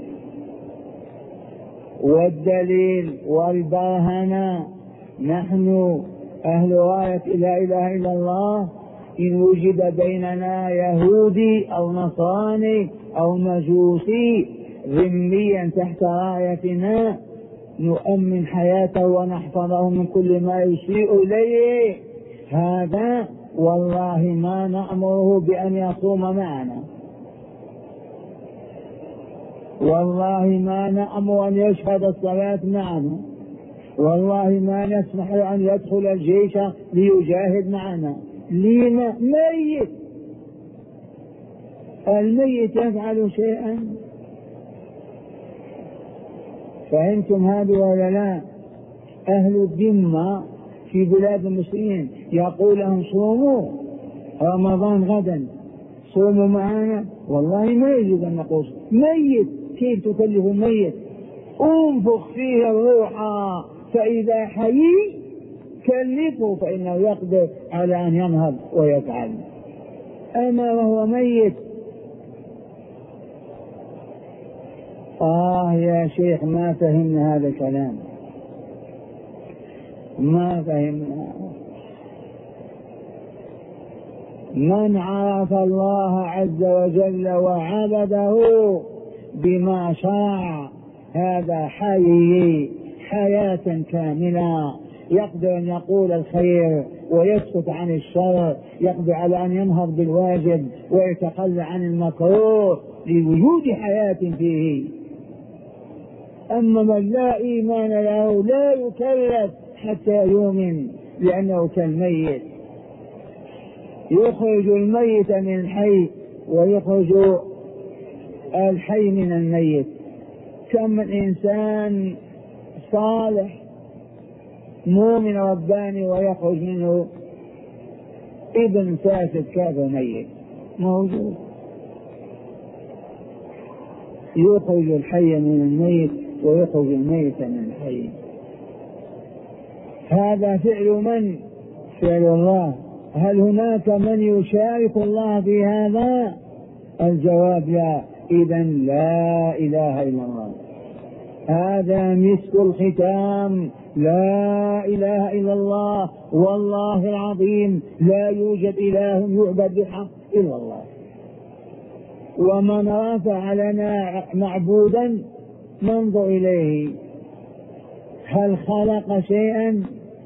والدليل والبرهنة، نحن أهل راية لا إله إلا الله، إن وجد بيننا يهودي أو نصراني أو مجوسي ذميا تحت رايتنا نؤمن حياته ونحفظه من كل ما يسيء إليه، هذا والله ما نأمره بأن يصوم معنا، والله ما نأمر أن يشهد الصلاة معنا، والله ما نسمح له أن يدخل الجيش ليجاهد معنا. لما؟ ميت. الميت يفعل شيئا؟ فهمتم هذا ولا لا؟ أهل الذمة في بلاد المسلمين يقول لهم صوموا رمضان غدا، صوموا معنا، والله ما يجوز أن نقول ميت. كيف تكلف الميت؟ انفخ فيه الروح فإذا حيي كلفه فإنه يقدر على أن ينهض ويفعل، أما وهو ميت. آه يا شيخ ما فهمنا هذا الكلام، ما فهمنا. من عرف الله عز وجل وعبده بما شاء هذا حي حياة كاملة، يقدر أن يقول الخير ويسكت عن الشر، يقدر على أن ينهض بالواجب ويتخلى عن المكروه لوجود حياة فيه. أما من لا إيمان له لا يكلف حتى يؤمن، لأنه كالميت. يخرج الميت من الحي ويخرج الحي من الميت. كم من إنسان صالح مؤمن رباني ويخرج منه ابن فاسد كافر ميت، موجود. يخرج الحي من الميت ويخرج الميت من الحي. هذا فعل من؟ فعل الله. هل هناك من يشارك الله في هذا؟ الجواب لا. إذن لا إله إلا الله. هذا مسك الختام، لا إله إلا الله، والله العظيم لا يوجد إله يعبد بحق إلا الله. ومن رفع لنا معبودا ننظر إليه هل خلق شيئا؟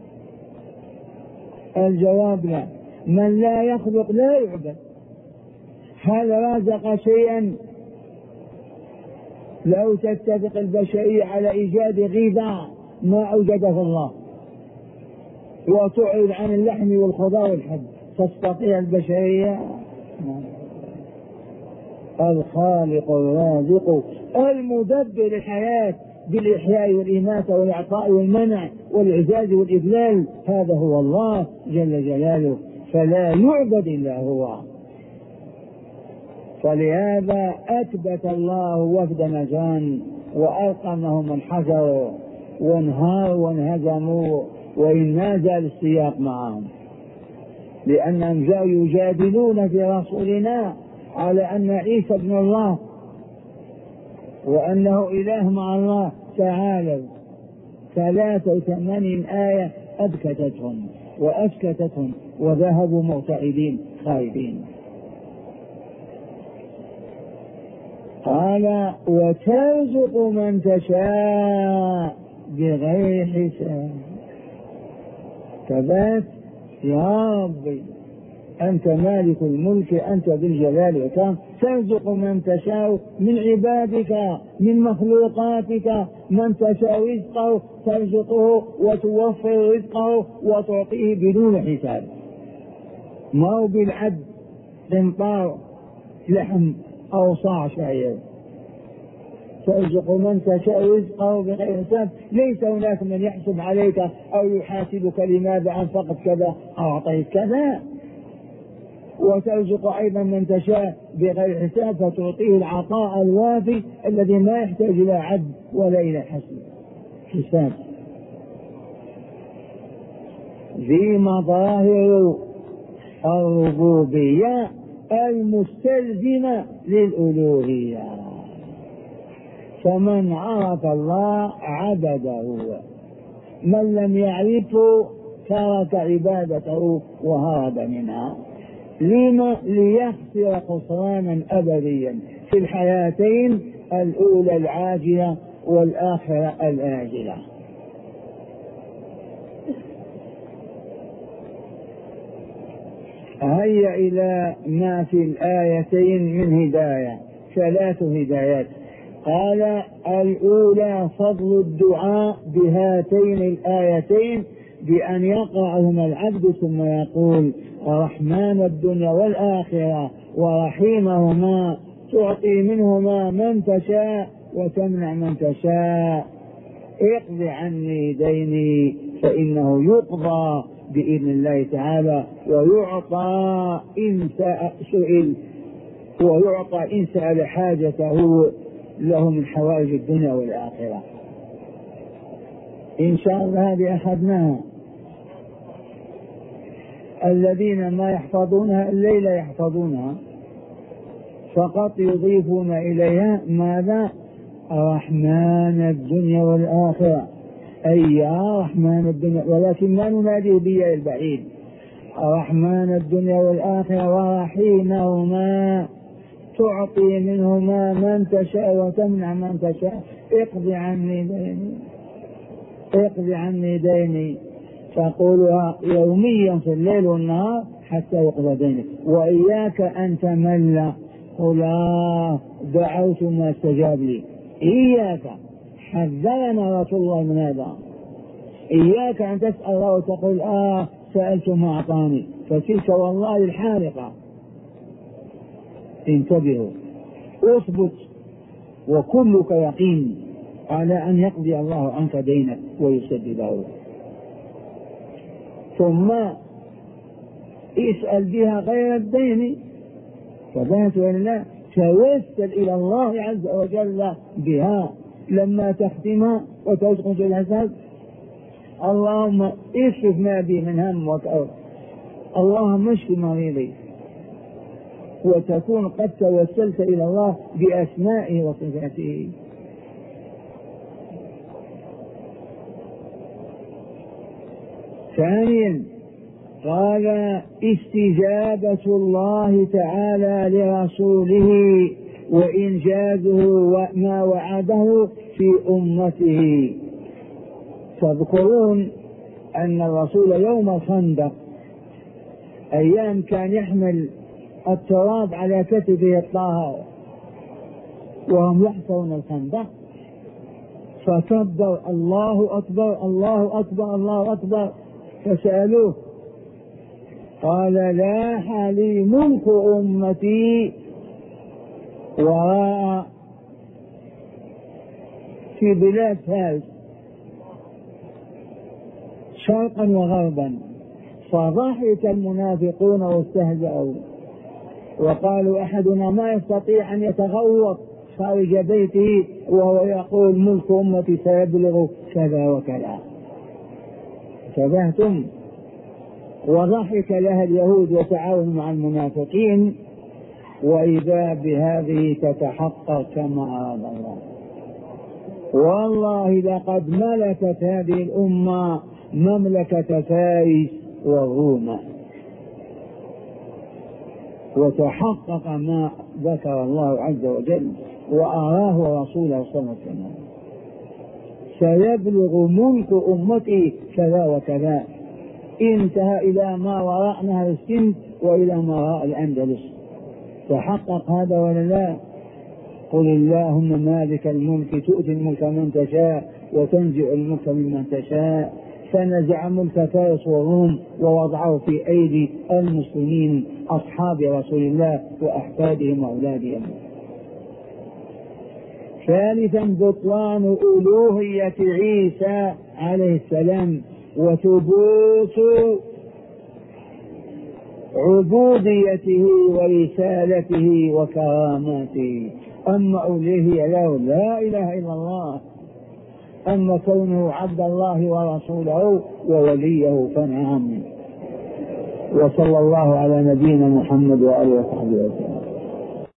الجواب لا. من لا يخلق لا يعبد. هل رزق شيئا؟ لو تتفق البشرية على إيجاد غذاء ما أوجده الله وتعرض عن اللحم والخضار والحب تستطيع البشرية؟ الخالق الرازق المدبر الحياة بالإحياء والإماتة والإعطاء والمنع والإعزاز والإذلال، هذا هو الله جل جلاله، فلا يعبد إلا هو. فلهذا أثبت الله وفد نجران وألقمهم انحسروا وانهاروا وانهزموا، وإن ما زال السياق معهم، لأنهم جاءوا يجادلون في رسولنا على أن عيسى ابن الله وأنه إله مع الله. تعالوا ثلاثة وثمانين آية أبكتتهم وأسكتتهم وذهبوا مرتعدين خائبين. قال وترزق من تشاء بغير حساب. ثبات يا ربي أنت مالك الملك، أنت ذو الجلال والإكرام، ترزق من تشاء من عبادك من مخلوقاتك، من تشاء رزقه ترزقه وتوفر رزقه وتعطيه بدون حساب، ما هو بالعد قنطار لحم أو صاع شعير. ترزق من تشاء رزقه بغير حساب، ليس هناك من يحسب عليك أو يحاسبك لماذا أنفقت كذا أو أعطيت كذا. وترزق أيضا من تشاء بغير حساب فتعطيه العطاء الوافي الذي ما يحتاج إلى عد ولا إلى حسب حساب. ذي مظاهر الربوبية المستلزمة للألوهية، فمن عرف الله عبده، من لم يعرفه ترك عبادته وهرب منها. لما؟ ليخسر خسرانا أبديا في الحياتين الأولى العاجلة والآخرة الآجلة. هيا إلى ما في الآيتين من هداية، ثلاث هدايات. قال الأولى فضل الدعاء بهاتين الآيتين بأن يقرأهما العبد ثم يقول رحمن الدنيا والآخرة ورحيمهما تعطي منهما من تشاء وتمنع من تشاء، اقض عني ديني فإنه يقضى بإذن الله تعالى، ويعطى إن سئل ويعطى إن سأل حاجته له من حوائج الدنيا والآخرة. إن شاء الله هذه أخذناها. الذين ما يحفظونها الليل يحفظونها فقط يضيفون إليها ماذا؟ رحمن الدنيا والآخرة، أي يا رحمن الدنيا، ولكن ما نناديه بيا البعيد. رحمن الدنيا والآخرة ورحيمهما تعطي منهما من تشاء وتمنع من تشاء، اقض عني ديني اقض عني ديني، تقولها يوميا في الليل والنهار حتى يقضى دينك. وإياك أن تمل، قل آه دعوت ما استجاب لي. إياك، حذرنا رسول الله من هذا. إياك أن تسأل الله وتقول آه سألت ما أعطاني، فتلك والله الحارقة. انتبهوا، اثبت وكلك يقين على أن يقضي الله عنك دينك ويسدده، ثم اسأل بها غير الدين. فذات ولله توسل إلى الله عز وجل بها لما تختمها وتسقط الحساب. اللهم اصرف ما بي من هم وكأب، اللهم اشف مريضي، وتكون قد توسلت إلى الله بأسمائه وصفاته. ثانيا قال استجابة الله تعالى لرسوله وإنجازه وما وعده في أمته. تذكرون أن الرسول يوم الخندق أيام كان يحمل التراب على كتفه الطاهر وهم يحفرون الخندق، فكبر الله أكبر الله أكبر الله أكبر، فسألوه قال لاح لي ملك أمتي وراء في بلاد فارس شرقا وغربا، فضحك المنافقون واستهزأوا وقالوا أحدنا ما يستطيع أن يتغوط خارج بيته وهو يقول ملك أمتي سيبلغ كذا وكذا. انتبهتم؟ وضحك لها اليهود وتعاونوا مع المنافقين، وإذا بهذه تتحقق كما أراد الله. والله لقد ملكت هذه الأمة مملكة فارس والروم، وتحقق ما ذكر الله عز وجل وأراه رسوله صلى الله عليه وسلم، سيبلغ ملك أمتي كذا وكذا، انتهى إلى ما وراء نهر السند وإلى ما وراء الأندلس. تحقق هذا ولا لا؟ قل اللهم مالك الملك تؤتي الملك من تشاء وتنزع الملك ممن تشاء، فنزع ملك فارس والروم ووضعه في أيدي المسلمين أصحاب رسول الله وأحفادهم وأولادهم. ثالثا بطلان ألوهية عيسى عليه السلام وثبوت عبوديته ورسالته وكراماته. أما ألوهية له لا إله إلا الله، أما كونه عبد الله ورسوله ووليه فنعم. وصلى الله على نبينا محمد وآله وصحبه وسلم.